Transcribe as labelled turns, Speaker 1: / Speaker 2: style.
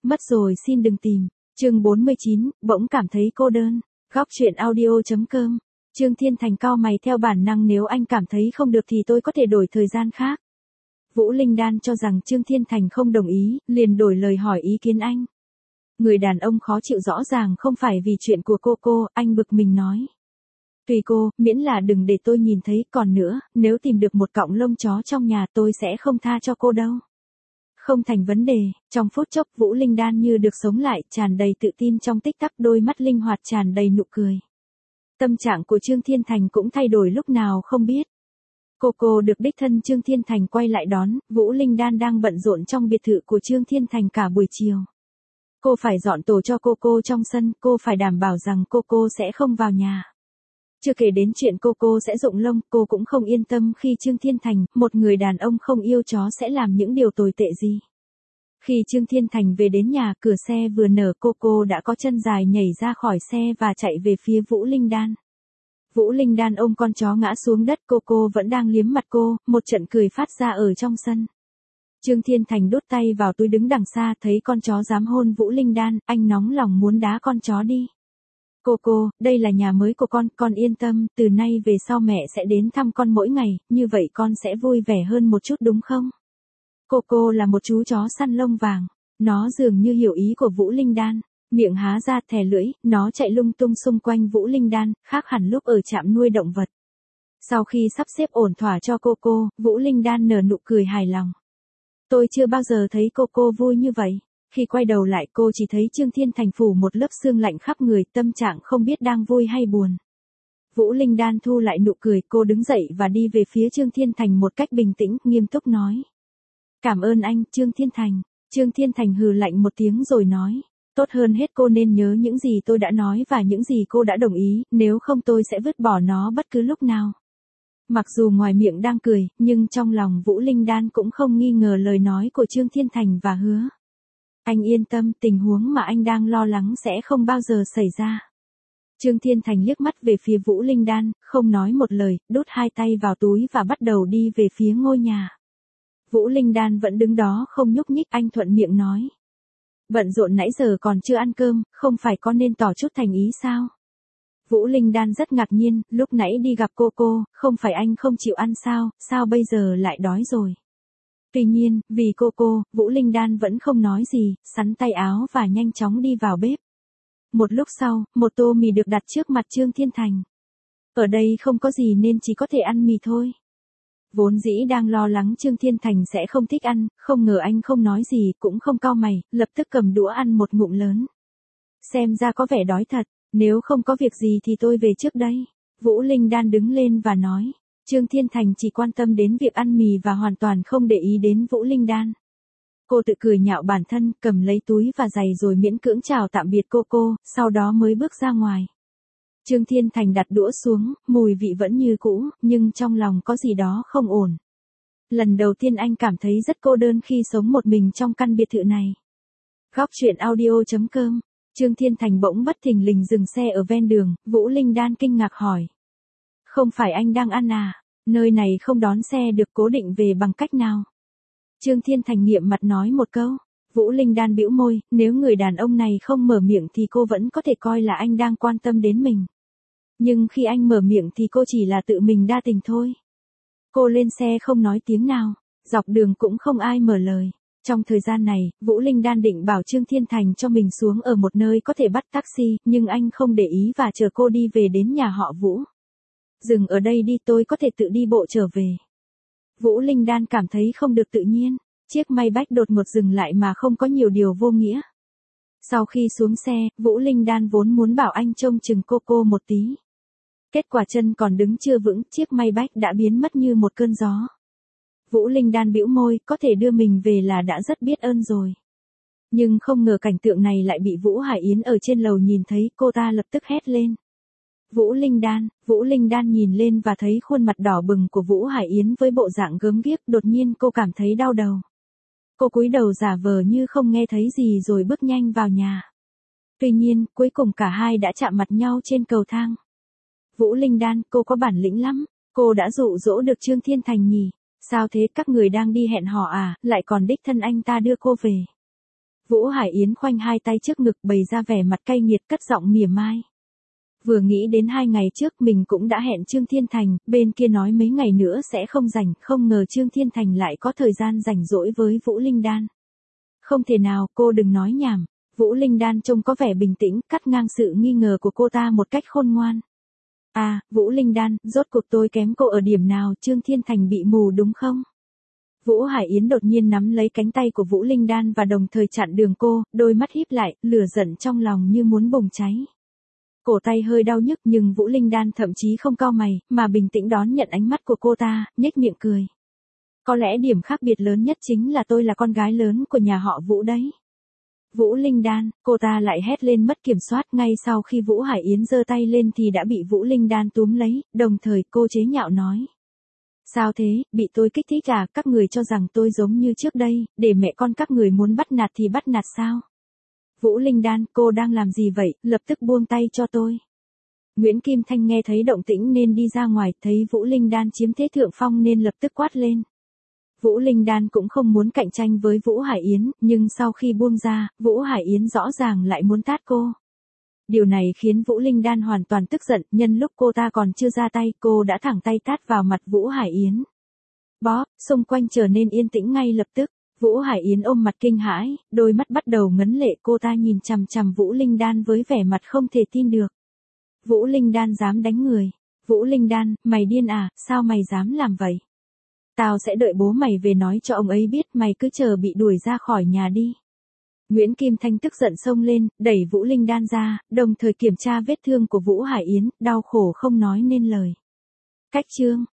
Speaker 1: Mất rồi xin đừng tìm. Chương 49, bỗng cảm thấy cô đơn. Góc truyện audio.com. Trương Thiên Thành cau mày theo bản năng, nếu anh cảm thấy không được thì tôi có thể đổi thời gian khác. Vũ Linh Đan cho rằng Trương Thiên Thành không đồng ý, liền đổi lời hỏi ý kiến anh. Người đàn ông khó chịu rõ ràng không phải vì chuyện của cô, anh bực mình nói. Tùy cô, miễn là đừng để tôi nhìn thấy, còn nữa, nếu tìm được một cọng lông chó trong nhà tôi sẽ không tha cho cô đâu. Không thành vấn đề. Trong phút chốc Vũ Linh Đan như được sống lại, tràn đầy tự tin, trong tích tắc đôi mắt linh hoạt tràn đầy nụ cười. Tâm trạng của Trương Thiên Thành cũng thay đổi lúc nào không biết. Cô được đích thân Trương Thiên Thành quay lại đón, Vũ Linh Đan đang bận rộn trong biệt thự của Trương Thiên Thành cả buổi chiều. Cô phải dọn tổ cho cô trong sân, cô phải đảm bảo rằng cô sẽ không vào nhà. Chưa kể đến chuyện cô sẽ rụng lông, cô cũng không yên tâm khi Trương Thiên Thành, một người đàn ông không yêu chó, sẽ làm những điều tồi tệ gì. Khi Trương Thiên Thành về đến nhà, cửa xe vừa nở, cô đã có chân dài nhảy ra khỏi xe và chạy về phía Vũ Linh Đan. Vũ Linh Đan ôm con chó ngã xuống đất, cô vẫn đang liếm mặt cô, một trận cười phát ra ở trong sân. Trương Thiên Thành đút tay vào túi đứng đằng xa, thấy con chó dám hôn Vũ Linh Đan, anh nóng lòng muốn đá con chó đi. Cô, đây là nhà mới của con yên tâm, từ nay về sau mẹ sẽ đến thăm con mỗi ngày, như vậy con sẽ vui vẻ hơn một chút đúng không? Cô là một chú chó săn lông vàng, nó dường như hiểu ý của Vũ Linh Đan, miệng há ra thè lưỡi, nó chạy lung tung xung quanh Vũ Linh Đan, khác hẳn lúc ở trạm nuôi động vật. Sau khi sắp xếp ổn thỏa cho cô, Vũ Linh Đan nở nụ cười hài lòng. Tôi chưa bao giờ thấy cô vui như vậy. Khi quay đầu lại cô chỉ thấy Trương Thiên Thành phủ một lớp sương lạnh khắp người, tâm trạng không biết đang vui hay buồn. Vũ Linh Đan thu lại nụ cười, cô đứng dậy và đi về phía Trương Thiên Thành một cách bình tĩnh, nghiêm túc nói. Cảm ơn anh, Trương Thiên Thành. Trương Thiên Thành hừ lạnh một tiếng rồi nói. Tốt hơn hết cô nên nhớ những gì tôi đã nói và những gì cô đã đồng ý, nếu không tôi sẽ vứt bỏ nó bất cứ lúc nào. Mặc dù ngoài miệng đang cười, nhưng trong lòng Vũ Linh Đan cũng không nghi ngờ lời nói của Trương Thiên Thành và hứa. Anh yên tâm, tình huống mà anh đang lo lắng sẽ không bao giờ xảy ra. Trương Thiên Thành liếc mắt về phía Vũ Linh Đan, không nói một lời, đút hai tay vào túi và bắt đầu đi về phía ngôi nhà. Vũ Linh Đan vẫn đứng đó không nhúc nhích, anh thuận miệng nói. Bận rộn nãy giờ còn chưa ăn cơm, không phải có nên tỏ chút thành ý sao? Vũ Linh Đan rất ngạc nhiên, lúc nãy đi gặp cô, không phải anh không chịu ăn sao bây giờ lại đói rồi? Tuy nhiên, vì cô, Vũ Linh Đan vẫn không nói gì, sắn tay áo và nhanh chóng đi vào bếp. Một lúc sau, một tô mì được đặt trước mặt Trương Thiên Thành. Ở đây không có gì nên chỉ có thể ăn mì thôi. Vốn dĩ đang lo lắng Trương Thiên Thành sẽ không thích ăn, không ngờ anh không nói gì, cũng không cau mày, lập tức cầm đũa ăn một ngụm lớn. Xem ra có vẻ đói thật, nếu không có việc gì thì tôi về trước đây. Vũ Linh Đan đứng lên và nói. Trương Thiên Thành chỉ quan tâm đến việc ăn mì và hoàn toàn không để ý đến Vũ Linh Đan. Cô tự cười nhạo bản thân, cầm lấy túi và giày rồi miễn cưỡng chào tạm biệt cô, sau đó mới bước ra ngoài. Trương Thiên Thành đặt đũa xuống, mùi vị vẫn như cũ, nhưng trong lòng có gì đó không ổn. Lần đầu tiên anh cảm thấy rất cô đơn khi sống một mình trong căn biệt thự này. Góc truyện audio.com. Trương Thiên Thành bỗng bất thình lình dừng xe ở ven đường, Vũ Linh Đan kinh ngạc hỏi. Không phải anh đang ăn à? Nơi này không đón xe được, cố định về bằng cách nào? Trương Thiên Thành nghiệm mặt nói một câu. Vũ Linh Đan bĩu môi, nếu người đàn ông này không mở miệng thì cô vẫn có thể coi là anh đang quan tâm đến mình. Nhưng khi anh mở miệng thì cô chỉ là tự mình đa tình thôi. Cô lên xe không nói tiếng nào, dọc đường cũng không ai mở lời. Trong thời gian này, Vũ Linh Đan định bảo Trương Thiên Thành cho mình xuống ở một nơi có thể bắt taxi, nhưng anh không để ý và chờ cô đi về đến nhà họ Vũ. Dừng ở đây đi, tôi có thể tự đi bộ trở về. Vũ Linh Đan cảm thấy không được tự nhiên, chiếc Maybach đột ngột dừng lại mà không có nhiều điều vô nghĩa. Sau khi xuống xe, Vũ Linh Đan vốn muốn bảo anh trông chừng cô một tí. Kết quả chân còn đứng chưa vững, chiếc Maybach đã biến mất như một cơn gió. Vũ Linh Đan bĩu môi, có thể đưa mình về là đã rất biết ơn rồi. Nhưng không ngờ cảnh tượng này lại bị Vũ Hải Yến ở trên lầu nhìn thấy, cô ta lập tức hét lên. Vũ Linh Đan nhìn lên và thấy khuôn mặt đỏ bừng của Vũ Hải Yến với bộ dạng gớm ghiếc, đột nhiên cô cảm thấy đau đầu. Cô cúi đầu giả vờ như không nghe thấy gì rồi bước nhanh vào nhà. Tuy nhiên, cuối cùng cả hai đã chạm mặt nhau trên cầu thang. Vũ Linh Đan, cô có bản lĩnh lắm, cô đã dụ dỗ được Trương Thiên Thành nhỉ? Sao thế, các người đang đi hẹn hò à, lại còn đích thân anh ta đưa cô về? Vũ Hải Yến khoanh hai tay trước ngực bày ra vẻ mặt cay nghiệt cất giọng mỉa mai. Vừa nghĩ đến 2 ngày trước mình cũng đã hẹn Trương Thiên Thành, bên kia nói mấy ngày nữa sẽ không rảnh, không ngờ Trương Thiên Thành lại có thời gian rảnh rỗi với Vũ Linh Đan. Không thể nào, cô đừng nói nhảm. Vũ Linh Đan trông có vẻ bình tĩnh, cắt ngang sự nghi ngờ của cô ta một cách khôn ngoan. À, Vũ Linh Đan, rốt cuộc tôi kém cô ở điểm nào, Trương Thiên Thành bị mù đúng không? Vũ Hải Yến đột nhiên nắm lấy cánh tay của Vũ Linh Đan và đồng thời chặn đường cô, đôi mắt híp lại, lửa giận trong lòng như muốn bùng cháy. Cổ tay hơi đau nhức nhưng Vũ Linh Đan thậm chí không cau mày, mà bình tĩnh đón nhận ánh mắt của cô ta, nhếch miệng cười. Có lẽ điểm khác biệt lớn nhất chính là tôi là con gái lớn của nhà họ Vũ đấy. Vũ Linh Đan, cô ta lại hét lên mất kiểm soát, ngay sau khi Vũ Hải Yến giơ tay lên thì đã bị Vũ Linh Đan túm lấy, đồng thời cô chế nhạo nói. Sao thế, bị tôi kích thích à, các người cho rằng tôi giống như trước đây, để mẹ con các người muốn bắt nạt thì bắt nạt sao? Vũ Linh Đan, cô đang làm gì vậy, lập tức buông tay cho tôi. Nguyễn Kim Thanh nghe thấy động tĩnh nên đi ra ngoài, thấy Vũ Linh Đan chiếm thế thượng phong nên lập tức quát lên. Vũ Linh Đan cũng không muốn cạnh tranh với Vũ Hải Yến, nhưng sau khi buông ra, Vũ Hải Yến rõ ràng lại muốn tát cô. Điều này khiến Vũ Linh Đan hoàn toàn tức giận, nhân lúc cô ta còn chưa ra tay, cô đã thẳng tay tát vào mặt Vũ Hải Yến. Bóp, xung quanh trở nên yên tĩnh ngay lập tức. Vũ Hải Yến ôm mặt kinh hãi, đôi mắt bắt đầu ngấn lệ, cô ta nhìn chằm chằm Vũ Linh Đan với vẻ mặt không thể tin được. Vũ Linh Đan dám đánh người. Vũ Linh Đan, mày điên à, sao mày dám làm vậy? Tao sẽ đợi bố mày về nói cho ông ấy biết, mày cứ chờ bị đuổi ra khỏi nhà đi. Nguyễn Kim Thanh tức giận xông lên, đẩy Vũ Linh Đan ra, đồng thời kiểm tra vết thương của Vũ Hải Yến, đau khổ không nói nên lời. Cách chương